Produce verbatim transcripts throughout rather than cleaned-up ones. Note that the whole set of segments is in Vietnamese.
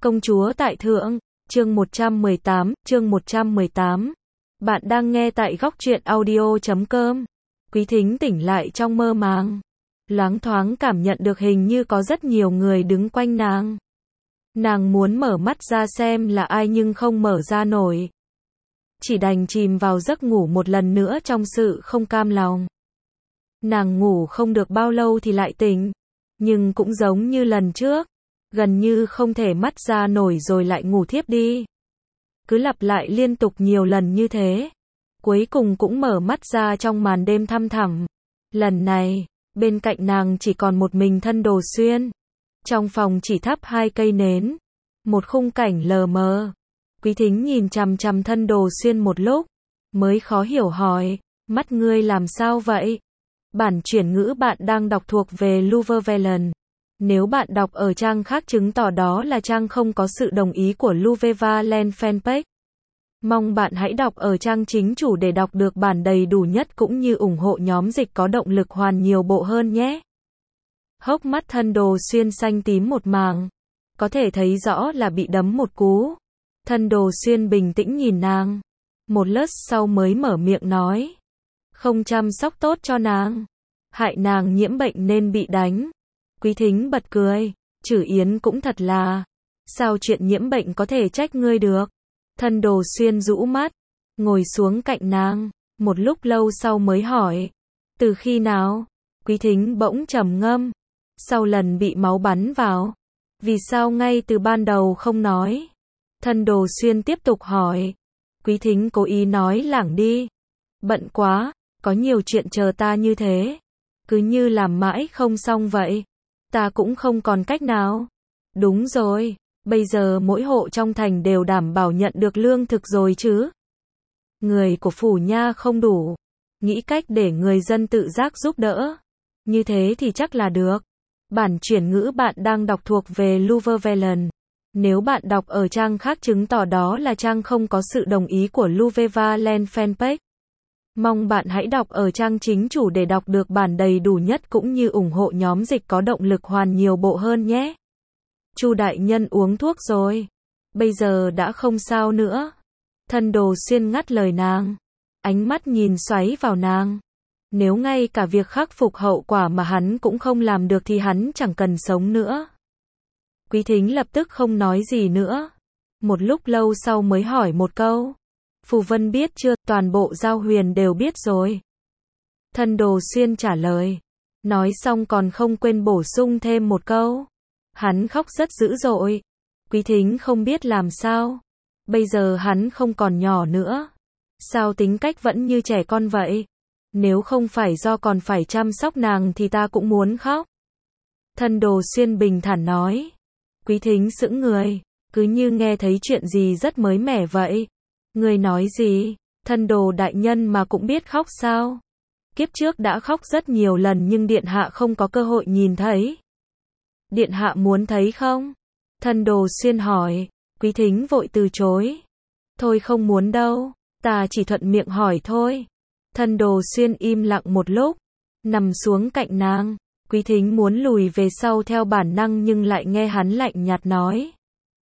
Công chúa tại thượng, chương một trăm mười tám, chương một trăm mười tám. Bạn đang nghe tại góc truyện audio chấm com. Quý thính tỉnh lại trong mơ màng. Loáng thoáng cảm nhận được hình như có rất nhiều người đứng quanh nàng. Nàng muốn mở mắt ra xem là ai nhưng không mở ra nổi. Chỉ đành chìm vào giấc ngủ một lần nữa trong sự không cam lòng. Nàng ngủ không được bao lâu thì lại tỉnh. Nhưng cũng giống như lần trước. Gần như không thể mắt ra nổi rồi lại ngủ thiếp đi. Cứ lặp lại liên tục nhiều lần như thế. Cuối cùng cũng mở mắt ra trong màn đêm thăm thẳm. Lần này, bên cạnh nàng chỉ còn một mình Thân Đồ Xuyên. Trong phòng chỉ thắp hai cây nến. Một khung cảnh lờ mờ. Quý thính nhìn chằm chằm Thân Đồ Xuyên một lúc. Mới khó hiểu hỏi, mắt ngươi làm sao vậy? Bản chuyển ngữ bạn đang đọc thuộc về Luvevelen. Nếu bạn đọc ở trang khác chứng tỏ đó là trang không có sự đồng ý của Luvevelen fanpage. Mong bạn hãy đọc ở trang chính chủ để đọc được bản đầy đủ nhất cũng như ủng hộ nhóm dịch có động lực hoàn nhiều bộ hơn nhé. Hốc mắt Thân Đồ Xuyên xanh tím một màng. Có thể thấy rõ là bị đấm một cú. Thân Đồ Xuyên bình tĩnh nhìn nàng. Một lát sau mới mở miệng nói. Không chăm sóc tốt cho nàng. Hại nàng nhiễm bệnh nên bị đánh. Quý thính bật cười, Chử Yến cũng thật là, sao chuyện nhiễm bệnh có thể trách ngươi được? Thân Đồ Xuyên rũ mắt, ngồi xuống cạnh nàng, một lúc lâu sau mới hỏi, từ khi nào? Quý thính bỗng trầm ngâm, sau lần bị máu bắn vào, vì sao ngay từ ban đầu không nói? Thân Đồ Xuyên tiếp tục hỏi, quý thính cố ý nói lảng đi, bận quá, có nhiều chuyện chờ ta như thế, cứ như làm mãi không xong vậy. Ta cũng không còn cách nào. Đúng rồi, bây giờ mỗi hộ trong thành đều đảm bảo nhận được lương thực rồi chứ. Người của phủ nha không đủ. Nghĩ cách để người dân tự giác giúp đỡ. Như thế thì chắc là được. Bản chuyển ngữ bạn đang đọc thuộc về Luvevelen. Nếu bạn đọc ở trang khác chứng tỏ đó là trang không có sự đồng ý của Luvevelen fanpage. Mong bạn hãy đọc ở trang chính chủ để đọc được bản đầy đủ nhất cũng như ủng hộ nhóm dịch có động lực hoàn nhiều bộ hơn nhé. Chu đại nhân uống thuốc rồi. Bây giờ đã không sao nữa. Thân Đồ Xuyên ngắt lời nàng. Ánh mắt nhìn xoáy vào nàng. Nếu ngay cả việc khắc phục hậu quả mà hắn cũng không làm được thì hắn chẳng cần sống nữa. Quý thính lập tức không nói gì nữa. Một lúc lâu sau mới hỏi một câu. Phù Vân biết chưa, toàn bộ Giao Huyền đều biết rồi. Thân Đồ Xuyên trả lời. Nói xong còn không quên bổ sung thêm một câu. Hắn khóc rất dữ dội. Quý thính không biết làm sao. Bây giờ hắn không còn nhỏ nữa. Sao tính cách vẫn như trẻ con vậy? Nếu không phải do còn phải chăm sóc nàng thì ta cũng muốn khóc. Thân Đồ Xuyên bình thản nói. Quý thính sững người. Cứ như nghe thấy chuyện gì rất mới mẻ vậy. Người nói gì? Thân Đồ đại nhân mà cũng biết khóc sao? Kiếp trước đã khóc rất nhiều lần nhưng điện hạ không có cơ hội nhìn thấy. Điện hạ muốn thấy không? Thân Đồ Xuyên hỏi. Quý thính vội từ chối. Thôi không muốn đâu, ta chỉ thuận miệng hỏi thôi. Thân Đồ Xuyên im lặng một lúc, nằm xuống cạnh nàng. Quý thính muốn lùi về sau theo bản năng nhưng lại nghe hắn lạnh nhạt nói.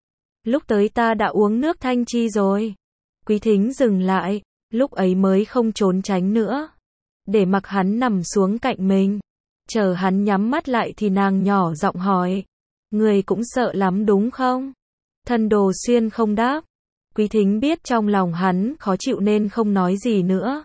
Lúc tới ta đã uống nước thanh chi rồi. Quý thính dừng lại, lúc ấy mới không trốn tránh nữa. Để mặc hắn nằm xuống cạnh mình. Chờ hắn nhắm mắt lại thì nàng nhỏ giọng hỏi. Người cũng sợ lắm đúng không? Thân Đồ Xuyên không đáp. Quý thính biết trong lòng hắn khó chịu nên không nói gì nữa.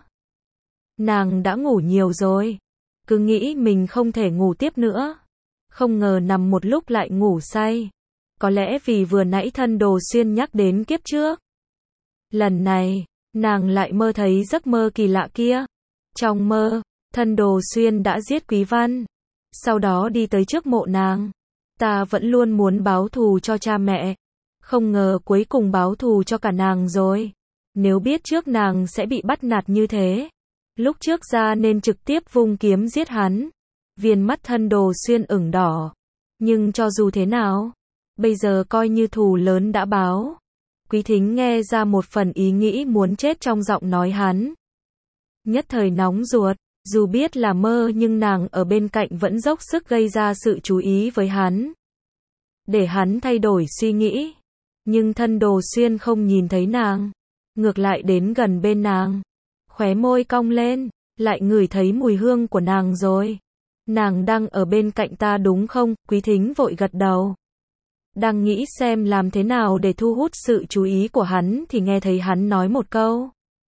Nàng đã ngủ nhiều rồi. Cứ nghĩ mình không thể ngủ tiếp nữa. Không ngờ nằm một lúc lại ngủ say. Có lẽ vì vừa nãy Thân Đồ Xuyên nhắc đến kiếp trước. Lần này, nàng lại mơ thấy giấc mơ kỳ lạ kia. Trong mơ, Thân Đồ Xuyên đã giết Quý Văn. Sau đó đi tới trước mộ nàng. Ta vẫn luôn muốn báo thù cho cha mẹ. Không ngờ cuối cùng báo thù cho cả nàng rồi. Nếu biết trước nàng sẽ bị bắt nạt như thế. Lúc trước ra nên trực tiếp vung kiếm giết hắn. Viền mắt Thân Đồ Xuyên ửng đỏ. Nhưng cho dù thế nào, bây giờ coi như thù lớn đã báo. Quý thính nghe ra một phần ý nghĩ muốn chết trong giọng nói hắn. Nhất thời nóng ruột, dù biết là mơ nhưng nàng ở bên cạnh vẫn dốc sức gây ra sự chú ý với hắn. Để hắn thay đổi suy nghĩ. Nhưng Thân Đồ Xuyên không nhìn thấy nàng, ngược lại đến gần bên nàng, khóe môi cong lên, lại ngửi thấy mùi hương của nàng rồi. Nàng đang ở bên cạnh ta đúng không? Quý Thính vội gật đầu. Đang nghĩ xem làm thế nào để thu hút sự chú ý của hắn thì nghe thấy hắn nói một câu.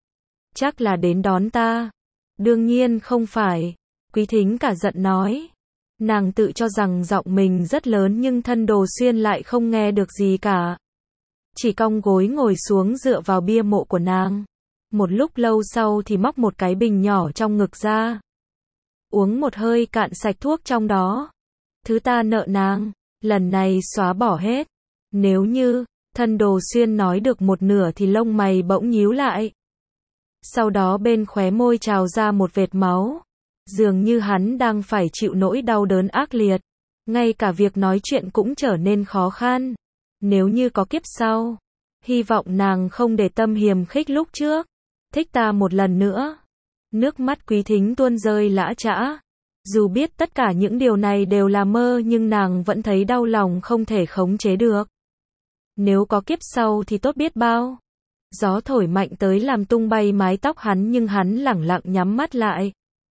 Chắc là đến đón ta. Đương nhiên không phải. Quý Thính cả giận nói. Nàng tự cho rằng giọng mình rất lớn nhưng Thân Đồ Xuyên lại không nghe được gì cả. Chỉ cong gối ngồi xuống dựa vào bia mộ của nàng. Một lúc lâu sau thì móc một cái bình nhỏ trong ngực ra. Uống một hơi cạn sạch thuốc trong đó. Thứ ta nợ nàng, lần này xóa bỏ hết. Nếu như, Thân Đồ Xuyên nói được một nửa thì lông mày bỗng nhíu lại. Sau đó bên khóe môi trào ra một vệt máu. Dường như hắn đang phải chịu nỗi đau đớn ác liệt. Ngay cả việc nói chuyện cũng trở nên khó khăn. Nếu như có kiếp sau, hy vọng nàng không để tâm hiềm khích lúc trước. Thích ta một lần nữa. Nước mắt Quý Thính tuôn rơi lã chã. Dù biết tất cả những điều này đều là mơ nhưng nàng vẫn thấy đau lòng không thể khống chế được. Nếu có kiếp sau thì tốt biết bao. Gió thổi mạnh tới làm tung bay mái tóc hắn nhưng hắn lẳng lặng nhắm mắt lại.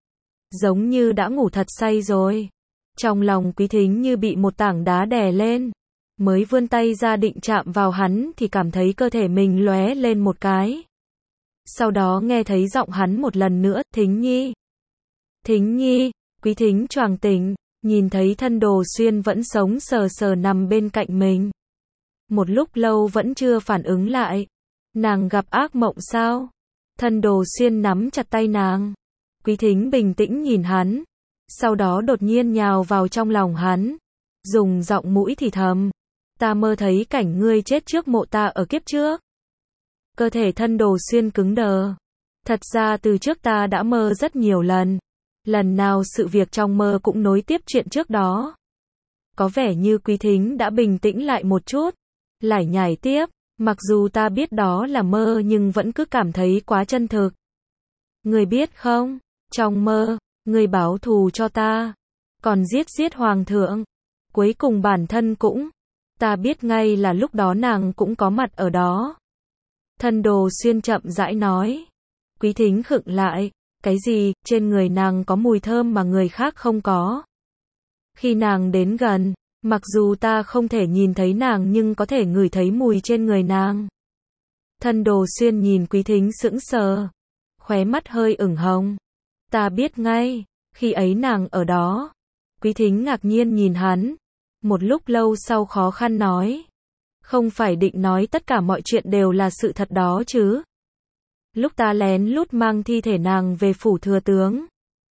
Giống như đã ngủ thật say rồi. Trong lòng Quý Thính như bị một tảng đá đè lên. Mới vươn tay ra định chạm vào hắn thì cảm thấy cơ thể mình lóe lên một cái. Sau đó nghe thấy giọng hắn một lần nữa, Thính Nhi. Thính Nhi, Quý Thính choàng tỉnh, nhìn thấy Thân Đồ Xuyên vẫn sống sờ sờ nằm bên cạnh mình. Một lúc lâu vẫn chưa phản ứng lại. Nàng gặp ác mộng sao? Thân Đồ Xuyên nắm chặt tay nàng. Quý Thính bình tĩnh nhìn hắn. Sau đó đột nhiên nhào vào trong lòng hắn. Dùng giọng mũi thì thầm. Ta mơ thấy cảnh ngươi chết trước mộ ta ở kiếp trước. Cơ thể Thân Đồ Xuyên cứng đờ. Thật ra từ trước ta đã mơ rất nhiều lần. Lần nào sự việc trong mơ cũng nối tiếp chuyện trước đó. Có vẻ như Quý Thính đã bình tĩnh lại một chút. Lải nhải tiếp. Mặc dù ta biết đó là mơ nhưng vẫn cứ cảm thấy quá chân thực. Ngươi biết không? Trong mơ, ngươi báo thù cho ta. Còn giết giết hoàng thượng. Cuối cùng bản thân cũng. Ta biết ngay là lúc đó nàng cũng có mặt ở đó. Thân Đồ Xuyên chậm rãi nói. Quý Thính khựng lại. Cái gì? Trên người nàng có mùi thơm mà người khác không có. Khi nàng đến gần, mặc dù ta không thể nhìn thấy nàng nhưng có thể ngửi thấy mùi trên người nàng. Thân Đồ Xuyên nhìn Quý Thính sững sờ. Khóe mắt hơi ửng hồng. Ta biết ngay, khi ấy nàng ở đó. Quý Thính ngạc nhiên nhìn hắn. Một lúc lâu sau khó khăn nói. Không phải định nói tất cả mọi chuyện đều là sự thật đó chứ. Lúc ta lén lút mang thi thể nàng về phủ thừa tướng.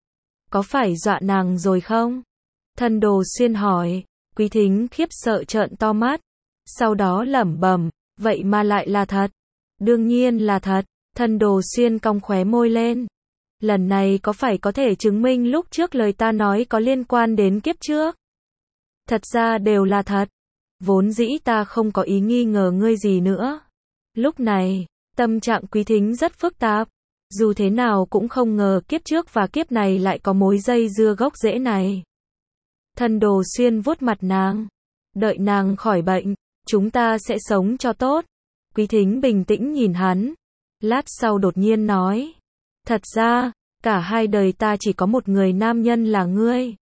Có phải dọa nàng rồi không? Thân Đồ Xuyên hỏi. Quý Thính khiếp sợ trợn to mắt. Sau đó lẩm bẩm. Vậy mà lại là thật. Đương nhiên là thật. Thân Đồ Xuyên cong khóe môi lên. Lần này có phải có thể chứng minh lúc trước lời ta nói có liên quan đến kiếp trước? Thật ra đều là thật. Vốn dĩ ta không có ý nghi ngờ ngươi gì nữa. Lúc này, tâm trạng Quý Thính rất phức tạp. Dù thế nào cũng không ngờ kiếp trước và kiếp này lại có mối dây dưa gốc rễ này. Thân Đồ Xuyên vuốt mặt nàng. Đợi nàng khỏi bệnh, chúng ta sẽ sống cho tốt. Quý Thính bình tĩnh nhìn hắn. Lát sau đột nhiên nói. Thật ra, cả hai đời ta chỉ có một người nam nhân là ngươi.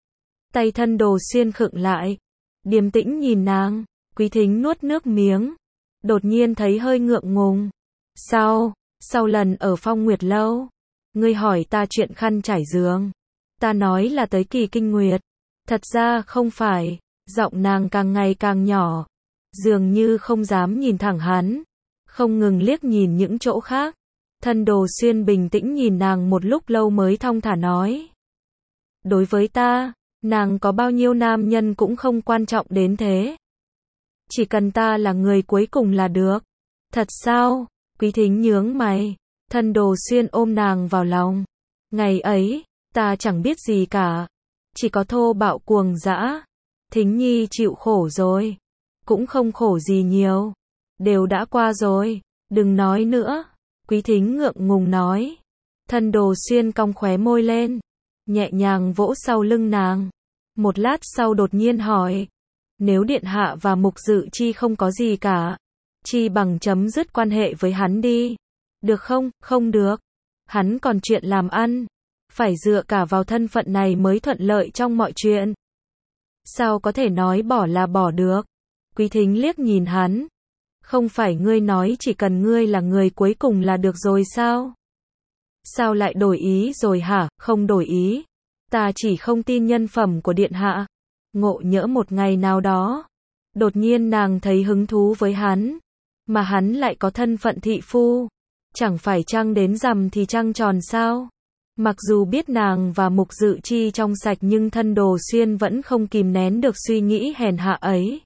Tay Thân Đồ Xuyên khựng lại. Điềm tĩnh nhìn nàng. Quý Thính nuốt nước miếng. Đột nhiên thấy hơi ngượng ngùng. Sau, sau lần ở Phong Nguyệt Lâu, ngươi hỏi ta chuyện khăn trải giường. Ta nói là tới kỳ kinh nguyệt. Thật ra không phải. Giọng nàng càng ngày càng nhỏ. Dường như không dám nhìn thẳng hắn. Không ngừng liếc nhìn những chỗ khác. Thân Đồ Xuyên bình tĩnh nhìn nàng một lúc lâu mới thong thả nói. Đối với ta, nàng có bao nhiêu nam nhân cũng không quan trọng đến thế. Chỉ cần ta là người cuối cùng là được. Thật sao? Quý Thính nhướng mày. Thân Đồ Xuyên ôm nàng vào lòng. Ngày ấy, ta chẳng biết gì cả. Chỉ có thô bạo cuồng dã. Thính Nhi chịu khổ rồi. Cũng không khổ gì nhiều. Đều đã qua rồi. Đừng nói nữa. Quý Thính ngượng ngùng nói. Thân Đồ Xuyên cong khóe môi lên. Nhẹ nhàng vỗ sau lưng nàng. Một lát sau đột nhiên hỏi. Nếu điện hạ và Mục Dự Chi không có gì cả, chi bằng chấm dứt quan hệ với hắn đi. Được không? Không được. Hắn còn chuyện làm ăn. Phải dựa cả vào thân phận này mới thuận lợi trong mọi chuyện. Sao có thể nói bỏ là bỏ được? Quý Thính liếc nhìn hắn. Không phải ngươi nói chỉ cần ngươi là người cuối cùng là được rồi sao? Sao lại đổi ý rồi hả? Không đổi ý. Ta chỉ không tin nhân phẩm của điện hạ. Ngộ nhỡ một ngày nào đó, đột nhiên nàng thấy hứng thú với hắn, mà hắn lại có thân phận thị phu. Chẳng phải trăng đến rằm thì trăng tròn sao? Mặc dù biết nàng và Mục Dự Chi trong sạch nhưng Thân Đồ Xuyên vẫn không kìm nén được suy nghĩ hèn hạ ấy.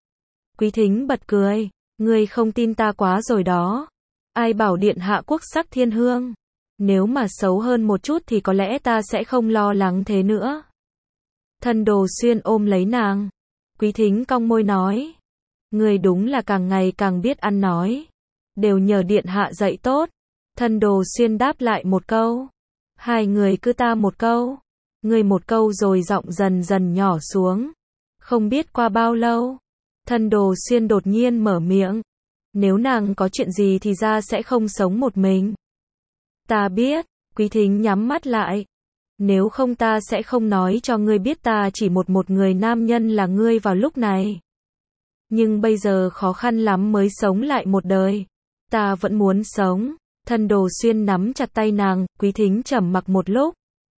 Quý Thính bật cười. Ngươi không tin ta quá rồi đó. Ai bảo điện hạ quốc sắc thiên hương. Nếu mà xấu hơn một chút thì có lẽ ta sẽ không lo lắng thế nữa. Thân Đồ Xuyên ôm lấy nàng. Quý Thính cong môi nói. Ngươi đúng là càng ngày càng biết ăn nói. Đều nhờ điện hạ dạy tốt. Thân Đồ Xuyên đáp lại một câu. Hai người cứ ta một câu. Ngươi một câu rồi giọng dần dần nhỏ xuống. Không biết qua bao lâu, Thân Đồ Xuyên đột nhiên mở miệng. Nếu nàng có chuyện gì thì ra sẽ không sống một mình. Ta biết. Quý Thính nhắm mắt lại. Nếu không ta sẽ không nói cho ngươi biết ta chỉ một một người nam nhân là ngươi vào lúc này. Nhưng bây giờ khó khăn lắm mới sống lại một đời. Ta vẫn muốn sống. Thân Đồ Xuyên nắm chặt tay nàng. Quý Thính trầm mặc một lúc.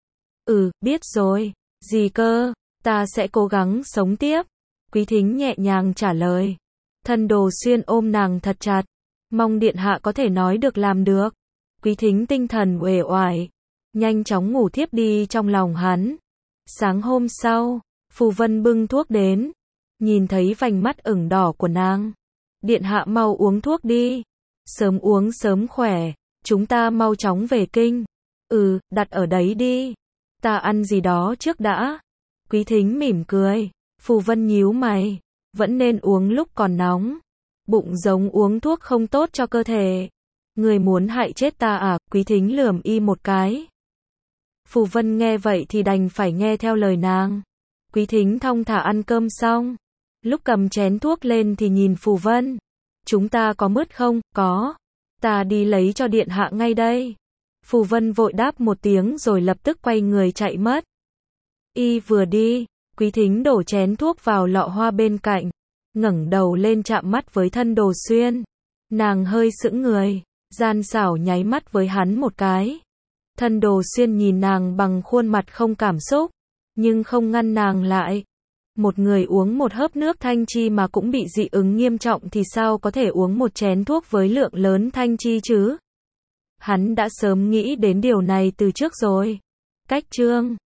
Ừ, biết rồi. Gì cơ? Ta sẽ cố gắng sống tiếp. Quý Thính nhẹ nhàng trả lời. Thân Đồ Xuyên ôm nàng thật chặt. Mong điện hạ có thể nói được làm được. Quý Thính tinh thần uể oải, nhanh chóng ngủ thiếp đi trong lòng hắn. Sáng hôm sau, Phù Vân bưng thuốc đến. Nhìn thấy vành mắt ửng đỏ của nàng. Điện hạ mau uống thuốc đi. Sớm uống sớm khỏe. Chúng ta mau chóng về kinh. Ừ, đặt ở đấy đi. Ta ăn gì đó trước đã. Quý Thính mỉm cười. Phù Vân nhíu mày. Vẫn nên uống lúc còn nóng. Bụng giống uống thuốc không tốt cho cơ thể. Người muốn hại chết ta à? Quý Thính lườm y một cái. Phù Vân nghe vậy thì đành phải nghe theo lời nàng. Quý Thính thong thả ăn cơm xong. Lúc cầm chén thuốc lên thì nhìn Phù Vân. Chúng ta có mứt không? Có. Ta đi lấy cho điện hạ ngay đây. Phù Vân vội đáp một tiếng rồi lập tức quay người chạy mất. Y vừa đi, Quý Thính đổ chén thuốc vào lọ hoa bên cạnh. Ngẩng đầu lên chạm mắt với Thân Đồ Xuyên. Nàng hơi sững người. Gian xảo nháy mắt với hắn một cái. Thân Đồ Xuyên nhìn nàng bằng khuôn mặt không cảm xúc, nhưng không ngăn nàng lại. Một người uống một hớp nước thanh chi mà cũng bị dị ứng nghiêm trọng thì sao có thể uống một chén thuốc với lượng lớn thanh chi chứ? Hắn đã sớm nghĩ đến điều này từ trước rồi. Cách chương